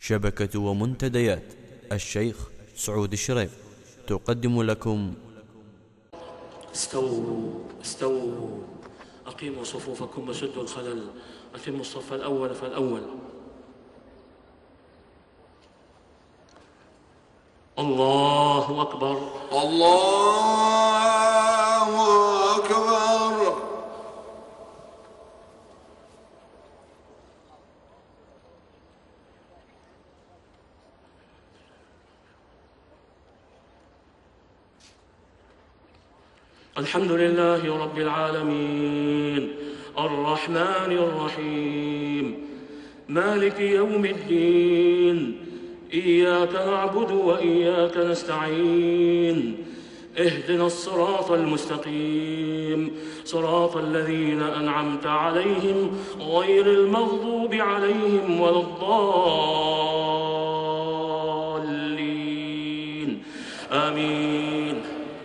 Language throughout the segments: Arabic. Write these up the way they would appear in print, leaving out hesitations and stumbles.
شبكة ومنتديات الشيخ سعود الشريف تقدم لكم. استووا استووا، أقيموا صفوفكم وسدوا الخلل، أتموا الصف الأول فالأول. الله أكبر الله أكبر. الحمد لله رب العالمين الرحمن الرحيم مالك يوم الدين، إياك نعبد وإياك نستعين، اهدنا الصراط المستقيم، صراط الذين أنعمت عليهم غير المغضوب عليهم ولا الضالين، آمين.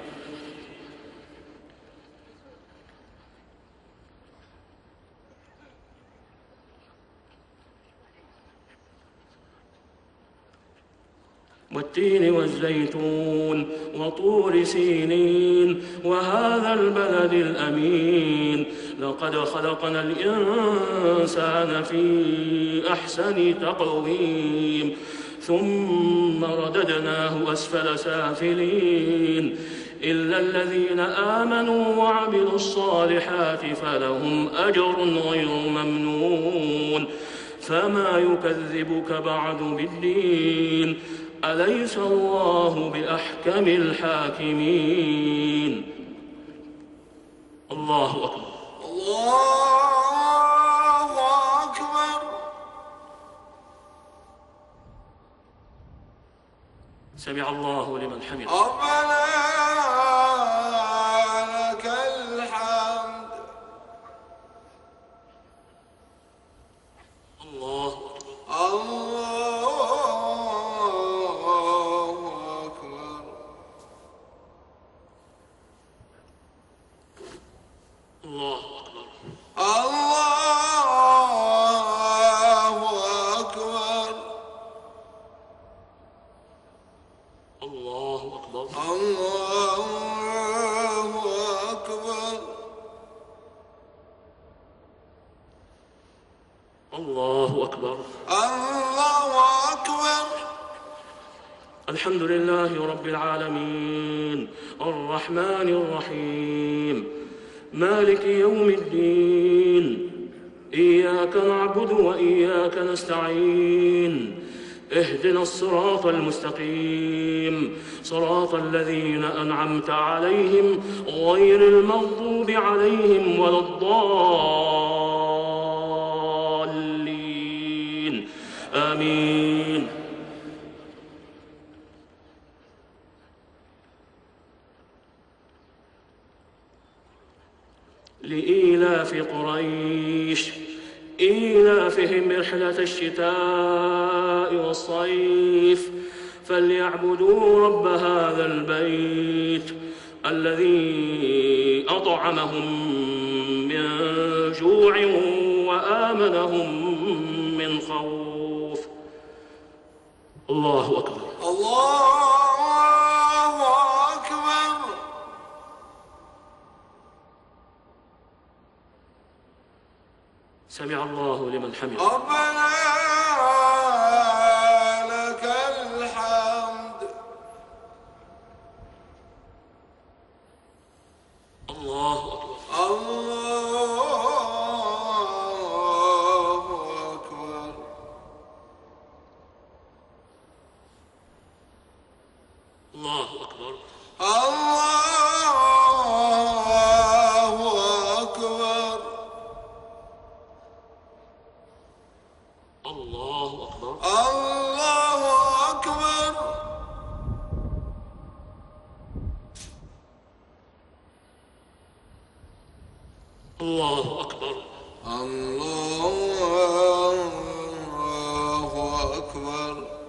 والتين والزيتون وطور سينين وهذا البلد الأمين، لقد خلقنا الإنسان في أحسن تقويم ثم رددناه أسفل سافلين، إلا الذين آمنوا وعملوا الصالحات فلهم أجر غير ممنون. فما يكذبك بعد بالدين، أليس الله بأحكم الحاكمين. الله أكبر الله أكبر. سمع الله لمن حمده. ربنا لك الحمد. الله أكبر الله أكبر الله أكبر الله أكبر. الحمد لله رب العالمين الرحمن الرحيم مالك يوم الدين، إياك نعبد وإياك نستعين، اهدنا الصراط المستقيم، صراط الذين أنعمت عليهم غير المغضوب عليهم ولا الضالين، آمين. لإيلاف قريش إيلافهم رحلة الشتاء والصيف، فليعبدوا رب هذا البيت الذي أطعمهم من جوع وآمنهم من خوف. الله أكبر سمع الله لمن حمده. ربنا لك الحمد. الله أكبر الله أكبر الله أكبر الله أكبر الله أكبر.